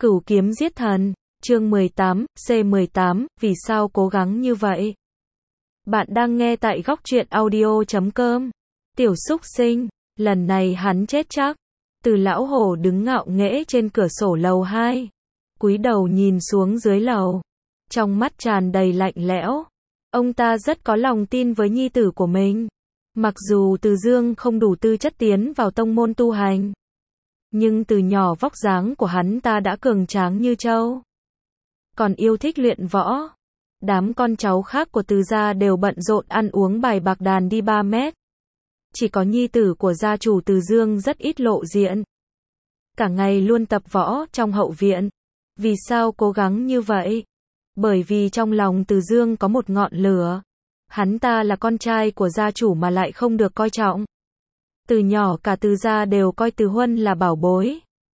Cửu kiếm giết thần, chương 18, C18, vì sao cố gắng như vậy? Bạn đang nghe tại góc truyện audio.com. Tiểu súc sinh, lần này hắn chết chắc. Từ lão hổ đứng ngạo nghễ trên cửa sổ lầu 2, cúi đầu nhìn xuống dưới lầu, trong mắt tràn đầy lạnh lẽo. Ông ta rất có lòng tin với nhi tử của mình. Mặc dù Từ Dương không đủ tư chất tiến vào tông môn tu hành, nhưng từ nhỏ vóc dáng của hắn ta đã cường tráng như trâu. Còn yêu thích luyện võ. Đám con cháu khác của Từ gia đều bận rộn ăn uống bài bạc đàn đi 3 mét. Chỉ có nhi tử của gia chủ Từ Dương rất ít lộ diện. Cả ngày luôn tập võ trong hậu viện. Vì sao cố gắng như vậy? Bởi vì trong lòng Từ Dương có một ngọn lửa. Hắn ta là con trai của gia chủ mà lại không được coi trọng. Từ nhỏ cả Từ gia đều coi Từ Huân là bảo bối.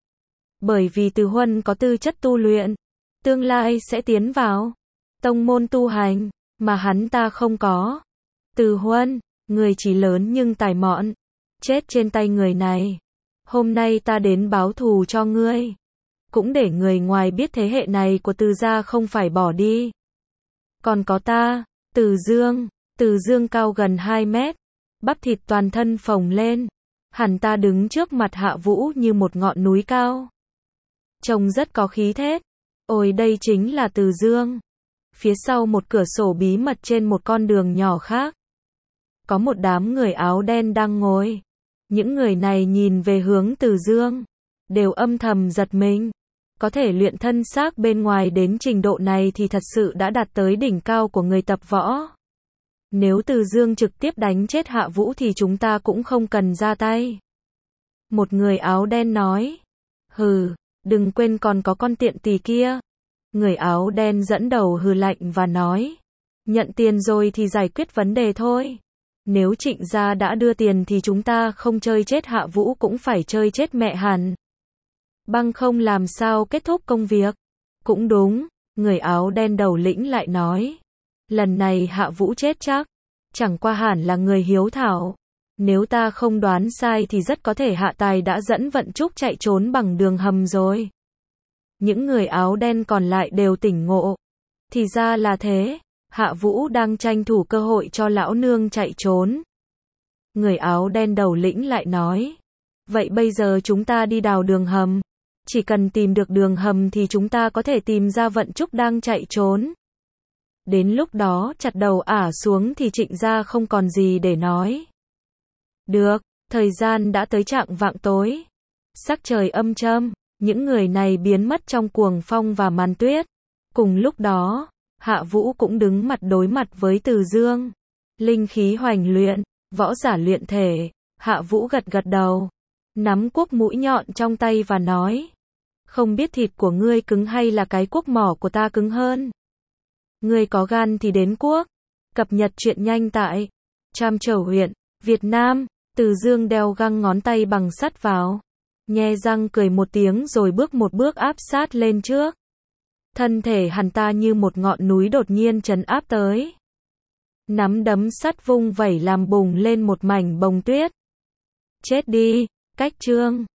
Bởi vì Từ Huân có tư chất tu luyện, tương lai sẽ tiến vào tông môn tu hành, mà hắn ta không có. Từ Huân, người chỉ lớn nhưng tài mọn, chết trên tay người này. Hôm nay ta đến báo thù cho ngươi, cũng để người ngoài biết thế hệ này của Từ gia không phải bỏ đi. Còn có ta, Từ Dương. Từ Dương cao gần 2 mét, bắp thịt toàn thân phồng lên. Hắn ta đứng trước mặt Hạ Vũ như một ngọn núi cao. Trông rất có khí thế. Ôi, đây chính là Từ Dương. Phía sau một cửa sổ bí mật trên một con đường nhỏ khác, có một đám người áo đen đang ngồi. Những người này nhìn về hướng Từ Dương, đều âm thầm giật mình. Có thể luyện thân xác bên ngoài đến trình độ này thì thật sự đã đạt tới đỉnh cao của người tập võ. Nếu Từ Dương trực tiếp đánh chết Hạ Vũ thì chúng ta cũng không cần ra tay. Một người áo đen nói. Hừ, đừng quên còn có con tiện tỳ kia. Người áo đen dẫn đầu hừ lạnh và nói. Nhận tiền rồi thì giải quyết vấn đề thôi. Nếu Trịnh gia đã đưa tiền thì chúng ta không chơi chết Hạ Vũ cũng phải chơi chết mẹ hắn. Bằng không làm sao kết thúc công việc. Cũng đúng, người áo đen đầu lĩnh lại nói. Lần này Hạ Vũ chết chắc. Chẳng qua hẳn là người hiếu thảo. Nếu ta không đoán sai thì rất có thể Hạ Tài đã dẫn Vận Trúc chạy trốn bằng đường hầm rồi. Những người áo đen còn lại đều tỉnh ngộ. Thì ra là thế. Hạ Vũ đang tranh thủ cơ hội cho lão nương chạy trốn. Người áo đen đầu lĩnh lại nói. Vậy bây giờ chúng ta đi đào đường hầm. Chỉ cần tìm được đường hầm thì chúng ta có thể tìm ra Vận Trúc đang chạy trốn. Đến lúc đó chặt đầu ả xuống thì Trịnh gia không còn gì để nói. Được, thời gian đã tới chạng vạng tối. Sắc trời âm trầm, những người này biến mất trong cuồng phong và màn tuyết. Cùng lúc đó, Hạ Vũ cũng đứng mặt đối mặt với Từ Dương. Linh khí hoành luyện, võ giả luyện thể. Hạ Vũ gật gật đầu, nắm cuốc mũi nhọn trong tay và nói. Không biết thịt của ngươi cứng hay là cái cuốc mỏ của ta cứng hơn. Ngươi có gan thì đến cuốc. Cập nhật truyện nhanh tại Tràm Chẩu huyện, Việt Nam. Từ Dương đeo găng ngón tay bằng sắt vào, nhe răng cười một tiếng rồi bước một bước áp sát lên trước. Thân thể hắn ta như một ngọn núi đột nhiên trấn áp tới. Nắm đấm sắt vung vẩy làm bùng lên một mảnh bông tuyết. Chết đi, cách chương.